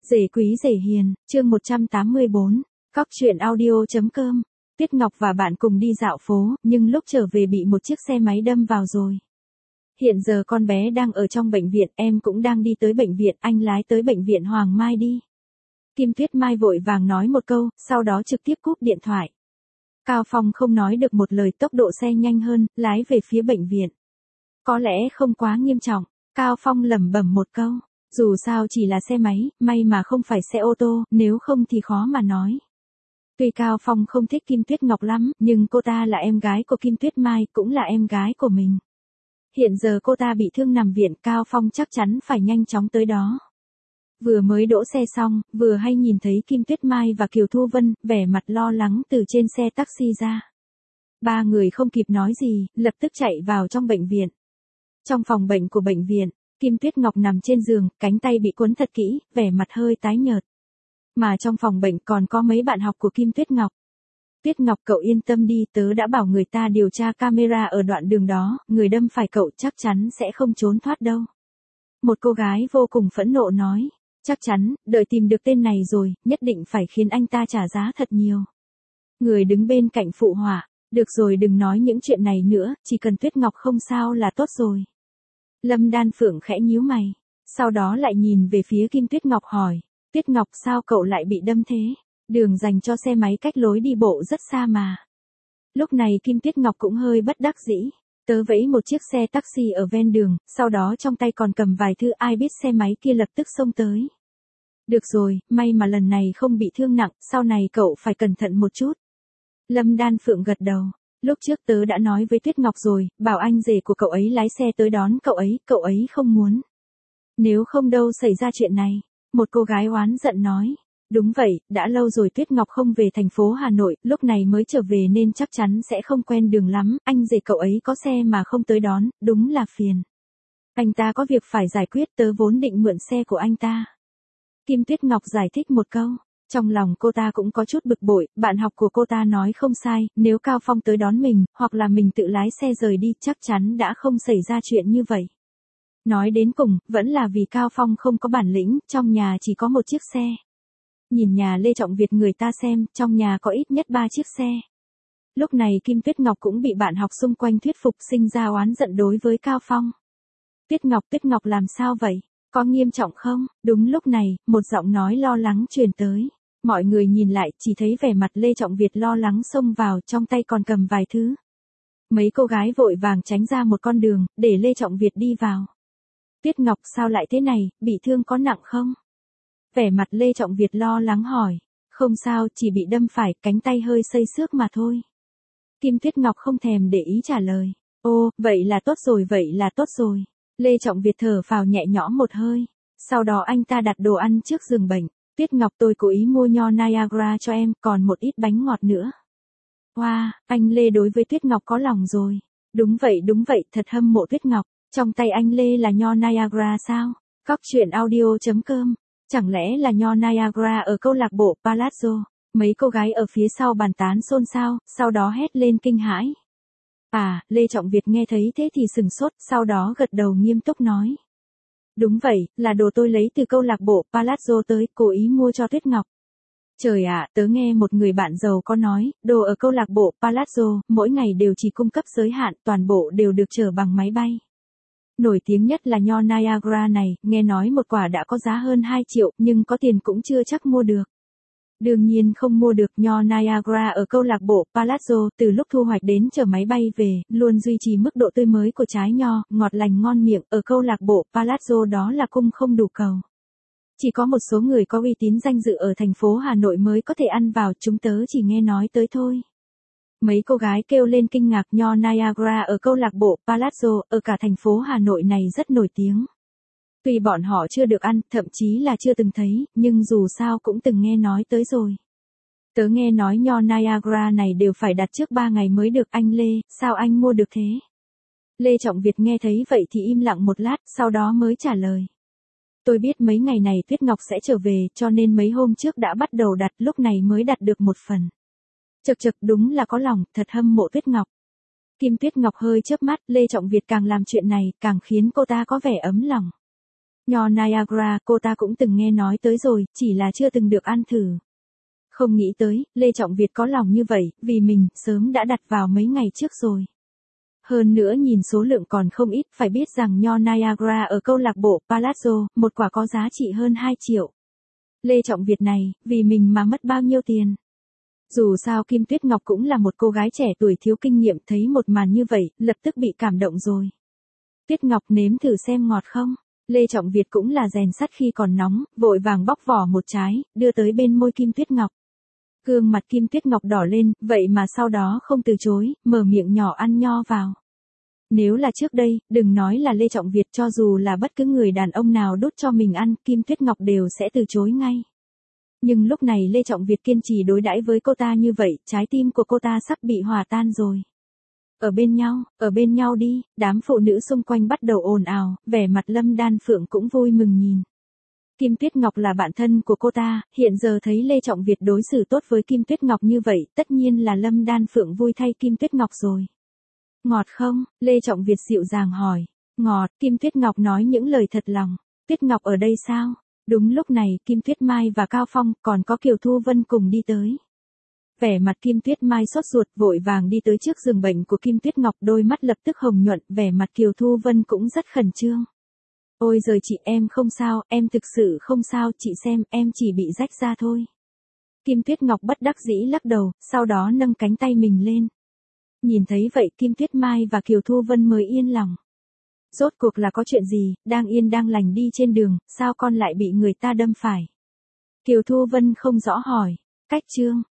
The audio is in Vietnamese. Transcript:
Rể quý rể hiền, chương 184, Cóc truyện audio.com. Tuyết Ngọc và bạn cùng đi dạo phố, nhưng lúc trở về bị một chiếc xe máy đâm vào rồi. Hiện giờ con bé đang ở trong bệnh viện, em cũng đang đi tới bệnh viện, anh lái tới bệnh viện Hoàng Mai đi. Kim Tuyết Mai vội vàng nói một câu, sau đó trực tiếp cúp điện thoại. Cao Phong không nói được một lời, tốc độ xe nhanh hơn, lái về phía bệnh viện. Có lẽ không quá nghiêm trọng, Cao Phong lẩm bẩm một câu. Dù sao chỉ là xe máy, may mà không phải xe ô tô, nếu không thì khó mà nói. Tuy Cao Phong không thích Kim Tuyết Ngọc lắm, nhưng cô ta là em gái của Kim Tuyết Mai, cũng là em gái của mình. Hiện giờ cô ta bị thương nằm viện, Cao Phong chắc chắn phải nhanh chóng tới đó. Vừa mới đỗ xe xong, vừa hay nhìn thấy Kim Tuyết Mai và Kiều Thu Vân, vẻ mặt lo lắng từ trên xe taxi ra. Ba người không kịp nói gì, lập tức chạy vào trong bệnh viện. Trong phòng bệnh của bệnh viện, Kim Tuyết Ngọc nằm trên giường, cánh tay bị quấn thật kỹ, vẻ mặt hơi tái nhợt. Mà trong phòng bệnh còn có mấy bạn học của Kim Tuyết Ngọc. Tuyết Ngọc, cậu yên tâm đi, tớ đã bảo người ta điều tra camera ở đoạn đường đó, người đâm phải cậu chắc chắn sẽ không trốn thoát đâu. Một cô gái vô cùng phẫn nộ nói, chắc chắn, đợi tìm được tên này rồi, nhất định phải khiến anh ta trả giá thật nhiều. Người đứng bên cạnh phụ họa, được rồi đừng nói những chuyện này nữa, chỉ cần Tuyết Ngọc không sao là tốt rồi. Lâm Đan Phượng khẽ nhíu mày, sau đó lại nhìn về phía Kim Tuyết Ngọc hỏi, Tuyết Ngọc sao cậu lại bị đâm thế? Đường dành cho xe máy cách lối đi bộ rất xa mà. Lúc này Kim Tuyết Ngọc cũng hơi bất đắc dĩ, tớ vẫy một chiếc xe taxi ở ven đường, sau đó trong tay còn cầm vài thư, ai biết xe máy kia lập tức xông tới. Được rồi, may mà lần này không bị thương nặng, sau này cậu phải cẩn thận một chút. Lâm Đan Phượng gật đầu. Lúc trước tớ đã nói với Tuyết Ngọc rồi, bảo anh rể của cậu ấy lái xe tới đón cậu ấy không muốn. Nếu không đâu xảy ra chuyện này, một cô gái oán giận nói. Đúng vậy, đã lâu rồi Tuyết Ngọc không về thành phố Hà Nội, lúc này mới trở về nên chắc chắn sẽ không quen đường lắm, anh rể cậu ấy có xe mà không tới đón, đúng là phiền. Anh ta có việc phải giải quyết, tớ vốn định mượn xe của anh ta. Kim Tuyết Ngọc giải thích một câu. Trong lòng cô ta cũng có chút bực bội, bạn học của cô ta nói không sai, nếu Cao Phong tới đón mình, hoặc là mình tự lái xe rời đi, chắc chắn đã không xảy ra chuyện như vậy. Nói đến cùng, vẫn là vì Cao Phong không có bản lĩnh, trong nhà chỉ có một chiếc xe. Nhìn nhà Lê Trọng Việt người ta xem, trong nhà có ít nhất 3 chiếc xe. Lúc này Kim Tuyết Ngọc cũng bị bạn học xung quanh thuyết phục, sinh ra oán giận đối với Cao Phong. Tuyết Ngọc làm sao vậy? Có nghiêm trọng không? Đúng lúc này, một giọng nói lo lắng truyền tới. Mọi người nhìn lại, chỉ thấy vẻ mặt Lê Trọng Việt lo lắng xông vào, trong tay còn cầm vài thứ. Mấy cô gái vội vàng tránh ra một con đường, để Lê Trọng Việt đi vào. Tuyết Ngọc sao lại thế này, bị thương có nặng không? Vẻ mặt Lê Trọng Việt lo lắng hỏi. Không sao, chỉ bị đâm phải, cánh tay hơi xây xước mà thôi. Kim Tuyết Ngọc không thèm để ý trả lời. Ô, vậy là tốt rồi. Lê Trọng Việt thở phào nhẹ nhõm một hơi. Sau đó anh ta đặt đồ ăn trước giường bệnh. Tuyết Ngọc, tôi cố ý mua nho Niagara cho em, còn một ít bánh ngọt nữa. Wow, anh Lê đối với Tuyết Ngọc có lòng rồi. Đúng vậy, thật hâm mộ Tuyết Ngọc. Trong tay anh Lê là nho Niagara sao? Cóc truyện audio.com. Chẳng lẽ là nho Niagara ở câu lạc bộ Palazzo? Mấy cô gái ở phía sau bàn tán xôn xao, sau đó hét lên kinh hãi. À, Lê Trọng Việt nghe thấy thế thì sừng sốt, sau đó gật đầu nghiêm túc nói. Đúng vậy, là đồ tôi lấy từ câu lạc bộ Palazzo tới, cố ý mua cho Tuyết Ngọc. Trời ạ, tớ nghe một người bạn giàu có nói, đồ ở câu lạc bộ Palazzo, mỗi ngày đều chỉ cung cấp giới hạn, toàn bộ đều được chở bằng máy bay. Nổi tiếng nhất là nho Niagara này, nghe nói một quả đã có giá hơn 2 triệu, nhưng có tiền cũng chưa chắc mua được. Đương nhiên không mua được, nho Niagara ở câu lạc bộ Palazzo, từ lúc thu hoạch đến chở máy bay về, luôn duy trì mức độ tươi mới của trái nho, ngọt lành ngon miệng, ở câu lạc bộ Palazzo đó là cung không đủ cầu. Chỉ có một số người có uy tín danh dự ở thành phố Hà Nội mới có thể ăn vào, chúng tớ chỉ nghe nói tới thôi. Mấy cô gái kêu lên kinh ngạc, nho Niagara ở câu lạc bộ Palazzo, ở cả thành phố Hà Nội này rất nổi tiếng. Tuy bọn họ chưa được ăn, thậm chí là chưa từng thấy, nhưng dù sao cũng từng nghe nói tới rồi. Tớ nghe nói nho Niagara này đều phải đặt trước 3 ngày mới được, anh Lê, sao anh mua được thế? Lê Trọng Việt nghe thấy vậy thì im lặng một lát, sau đó mới trả lời. Tôi biết mấy ngày này Tuyết Ngọc sẽ trở về, cho nên mấy hôm trước đã bắt đầu đặt, lúc này mới đặt được một phần. Chật, đúng là có lòng, thật hâm mộ Tuyết Ngọc. Kim Tuyết Ngọc hơi chớp mắt, Lê Trọng Việt càng làm chuyện này, càng khiến cô ta có vẻ ấm lòng. Nho Niagara, cô ta cũng từng nghe nói tới rồi, chỉ là chưa từng được ăn thử. Không nghĩ tới, Lê Trọng Việt có lòng như vậy, vì mình, sớm đã đặt vào mấy ngày trước rồi. Hơn nữa nhìn số lượng còn không ít, phải biết rằng nho Niagara ở câu lạc bộ Palazzo, một quả có giá trị hơn 2 triệu. Lê Trọng Việt này, vì mình mà mất bao nhiêu tiền. Dù sao Kim Tuyết Ngọc cũng là một cô gái trẻ tuổi thiếu kinh nghiệm, thấy một màn như vậy, lập tức bị cảm động rồi. Tuyết Ngọc nếm thử xem ngọt không? Lê Trọng Việt cũng là rèn sắt khi còn nóng, vội vàng bóc vỏ một trái, đưa tới bên môi Kim Tuyết Ngọc. Gương mặt Kim Tuyết Ngọc đỏ lên, vậy mà sau đó không từ chối, mở miệng nhỏ ăn nho vào. Nếu là trước đây, đừng nói là Lê Trọng Việt, cho dù là bất cứ người đàn ông nào đút cho mình ăn, Kim Tuyết Ngọc đều sẽ từ chối ngay. Nhưng lúc này Lê Trọng Việt kiên trì đối đãi với cô ta như vậy, trái tim của cô ta sắp bị hòa tan rồi. Ở bên nhau đi, đám phụ nữ xung quanh bắt đầu ồn ào, vẻ mặt Lâm Đan Phượng cũng vui mừng nhìn. Kim Tuyết Ngọc là bạn thân của cô ta, hiện giờ thấy Lê Trọng Việt đối xử tốt với Kim Tuyết Ngọc như vậy, tất nhiên là Lâm Đan Phượng vui thay Kim Tuyết Ngọc rồi. Ngọt không? Lê Trọng Việt dịu dàng hỏi. Ngọt, Kim Tuyết Ngọc nói những lời thật lòng. Tuyết Ngọc ở đây sao? Đúng lúc này, Kim Tuyết Mai và Cao Phong, còn có Kiều Thu Vân cùng đi tới. Vẻ mặt Kim Tuyết Mai sốt ruột, vội vàng đi tới trước giường bệnh của Kim Tuyết Ngọc, đôi mắt lập tức hồng nhuận, vẻ mặt Kiều Thu Vân cũng rất khẩn trương. Ôi giời chị, em không sao, em thực sự không sao, chị xem, em chỉ bị rách da thôi. Kim Tuyết Ngọc bất đắc dĩ lắc đầu, sau đó nâng cánh tay mình lên. Nhìn thấy vậy, Kim Tuyết Mai và Kiều Thu Vân mới yên lòng. Rốt cuộc là có chuyện gì, đang yên đang lành đi trên đường, sao con lại bị người ta đâm phải? Kiều Thu Vân không rõ hỏi. Cách trương,